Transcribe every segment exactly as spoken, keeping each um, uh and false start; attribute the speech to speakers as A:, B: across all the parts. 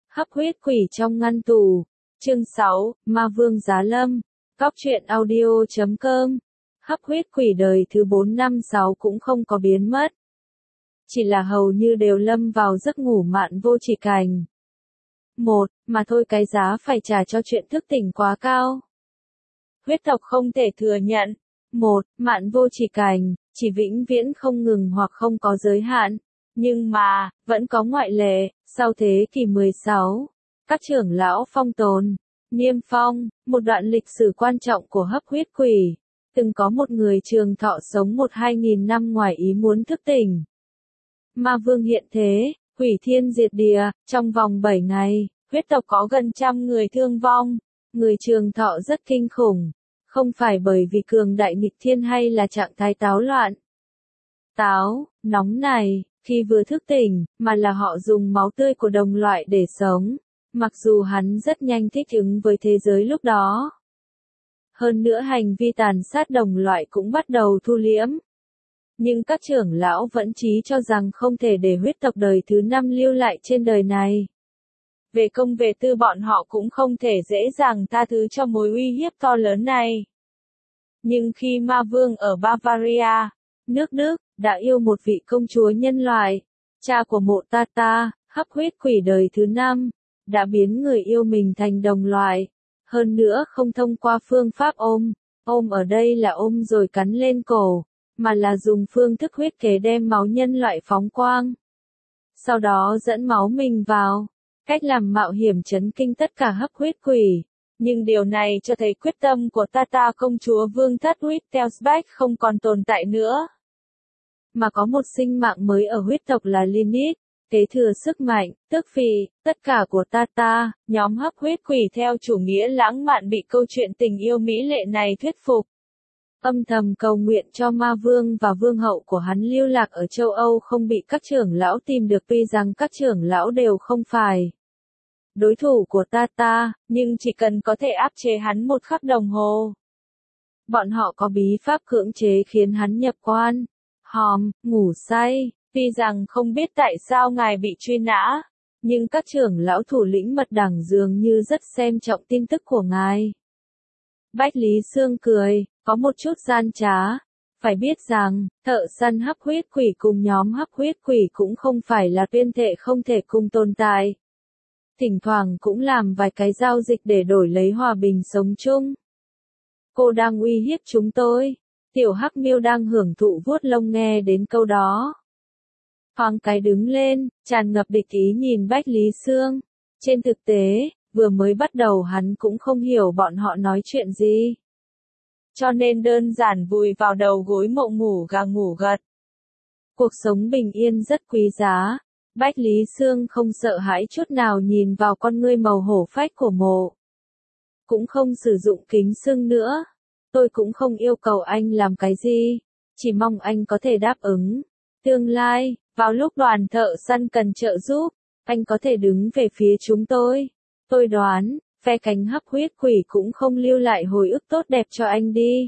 A: Hấp huyết quỷ trong ngăn tù. Chương sáu, Ma Vương Giá Lâm. Góc truyện audio chấm com. Hấp huyết quỷ đời thứ bốn năm sáu cũng không có biến mất. Chỉ là hầu như đều lâm vào giấc ngủ mạn vô chỉ cảnh. Một, mà thôi cái giá phải trả cho chuyện thức tỉnh quá cao. Huyết tộc không thể thừa nhận. Một, mạn vô chỉ cảnh, chỉ vĩnh viễn không ngừng hoặc không có giới hạn. Nhưng mà, vẫn có ngoại lệ, sau thế kỷ mười sáu, các trưởng lão phong tồn, niêm phong, một đoạn lịch sử quan trọng của hấp huyết quỷ. Từng có một người trường thọ sống một hai nghìn năm ngoài ý muốn thức tỉnh. Ma vương hiện thế, hủy thiên diệt địa, trong vòng bảy ngày, huyết tộc có gần trăm người thương vong. Người trường thọ rất kinh khủng, không phải bởi vì cường đại nghịch thiên hay là trạng thái táo loạn. Táo, nóng này, khi vừa thức tỉnh, mà là họ dùng máu tươi của đồng loại để sống. Mặc dù hắn rất nhanh thích ứng với thế giới lúc đó. Hơn nữa hành vi tàn sát đồng loại cũng bắt đầu thu liễm. Nhưng các trưởng lão vẫn chí cho rằng không thể để huyết tộc đời thứ năm lưu lại trên đời này. Về công về tư bọn họ cũng không thể dễ dàng tha thứ cho mối uy hiếp to lớn này. Nhưng khi ma vương ở Bavaria, nước Đức, đã yêu một vị công chúa nhân loại, cha của mộ Tata, hấp huyết quỷ đời thứ năm, đã biến người yêu mình thành đồng loại. Hơn nữa không thông qua phương pháp ôm, ôm ở đây là ôm rồi cắn lên cổ, mà là dùng phương thức huyết kế đem máu nhân loại phóng quang. Sau đó dẫn máu mình vào, cách làm mạo hiểm chấn kinh tất cả hấp huyết quỷ. Nhưng điều này cho thấy quyết tâm của Tata công chúa vương thất Wittelsbach không còn tồn tại nữa. Mà có một sinh mạng mới ở huyết tộc là Lilith, kế thừa sức mạnh, tước vị, tất cả của Tata. Nhóm hấp huyết quỷ theo chủ nghĩa lãng mạn bị câu chuyện tình yêu mỹ lệ này thuyết phục. Âm thầm cầu nguyện cho ma vương và vương hậu của hắn lưu lạc ở châu Âu không bị các trưởng lão tìm được, tuy rằng các trưởng lão đều không phải đối thủ của Tata, nhưng chỉ cần có thể áp chế hắn một khắc đồng hồ. Bọn họ có bí pháp cưỡng chế khiến hắn nhập quan, hòm, ngủ say. Tuy rằng không biết tại sao ngài bị truy nã, nhưng các trưởng lão thủ lĩnh mật đảng dường như rất xem trọng tin tức của ngài. Bách Lý Sương cười, có một chút gian trá. Phải biết rằng, thợ săn hấp huyết quỷ cùng nhóm hấp huyết quỷ cũng không phải là tuyên thệ không thể cùng tồn tại. Thỉnh thoảng cũng làm vài cái giao dịch để đổi lấy hòa bình sống chung. Cô đang uy hiếp chúng tôi. Tiểu Hắc Miêu đang hưởng thụ vuốt lông nghe đến câu đó. Thoáng cái đứng lên, tràn ngập địch ý nhìn Bách Lý Sương. Trên thực tế, vừa mới bắt đầu hắn cũng không hiểu bọn họ nói chuyện gì. Cho nên đơn giản vùi vào đầu gối mộng ngủ gà ngủ gật. Cuộc sống bình yên rất quý giá. Bách Lý Sương không sợ hãi chút nào nhìn vào con ngươi màu hổ phách của mộ. Cũng không sử dụng kính sưng nữa. Tôi cũng không yêu cầu anh làm cái gì. Chỉ mong anh có thể đáp ứng. Tương lai, vào lúc đoàn thợ săn cần trợ giúp, anh có thể đứng về phía chúng tôi. Tôi đoán, phe cánh hấp huyết quỷ cũng không lưu lại hồi ức tốt đẹp cho anh đi.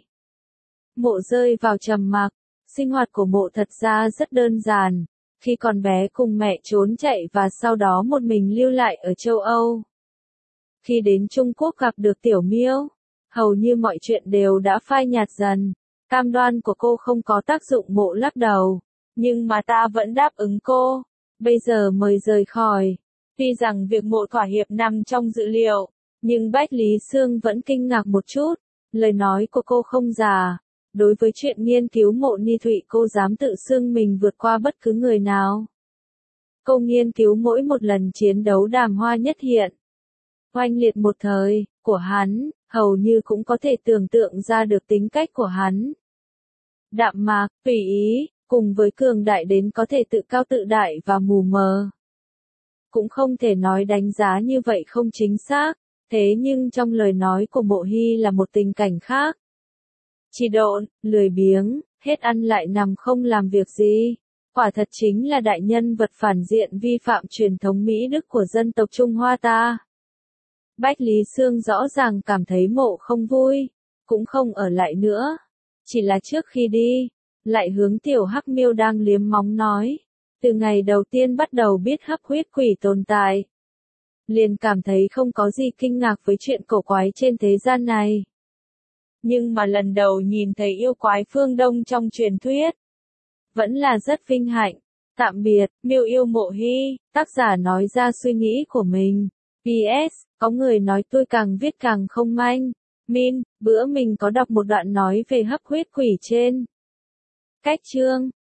A: Mộ rơi vào trầm mặc. Sinh hoạt của mộ thật ra rất đơn giản. Khi còn bé cùng mẹ trốn chạy và sau đó một mình lưu lại ở châu Âu. Khi đến Trung Quốc gặp được Tiểu Miêu, hầu như mọi chuyện đều đã phai nhạt dần. Cam đoan của cô không có tác dụng, mộ lắc đầu. Nhưng mà ta vẫn đáp ứng cô. Bây giờ mời rời khỏi. Tuy rằng việc mộ thỏa hiệp nằm trong dự liệu, nhưng Bách Lý Sương vẫn kinh ngạc một chút. Lời nói của cô không giả. Đối với chuyện nghiên cứu mộ ni thụy cô dám tự xưng mình vượt qua bất cứ người nào. Cô nghiên cứu mỗi một lần chiến đấu đàm hoa nhất hiện. Oanh liệt một thời, của hắn, hầu như cũng có thể tưởng tượng ra được tính cách của hắn. Đạm mạc, tùy ý, cùng với cường đại đến có thể tự cao tự đại và mù mờ. Cũng không thể nói đánh giá như vậy không chính xác, thế nhưng trong lời nói của Mộ Hy là một tình cảnh khác. Chỉ độn, lười biếng, hết ăn lại nằm không làm việc gì. Quả thật chính là đại nhân vật phản diện vi phạm truyền thống Mỹ Đức của dân tộc Trung Hoa ta. Bách Lý Sương rõ ràng cảm thấy mộ không vui, cũng không ở lại nữa. Chỉ là trước khi đi, lại hướng Tiểu Hắc Miêu đang liếm móng nói. Từ ngày đầu tiên bắt đầu biết hấp huyết quỷ tồn tại. liền cảm thấy không có gì kinh ngạc với chuyện cổ quái trên thế gian này. Nhưng mà lần đầu nhìn thấy yêu quái phương Đông trong truyền thuyết, vẫn là rất vinh hạnh. Tạm biệt, Miêu Yêu Mộ Hy, tác giả nói ra suy nghĩ của mình. pê ét, có người nói tôi càng viết càng không manh. Min, bữa mình có đọc một đoạn nói về hấp huyết quỷ trên cách chương.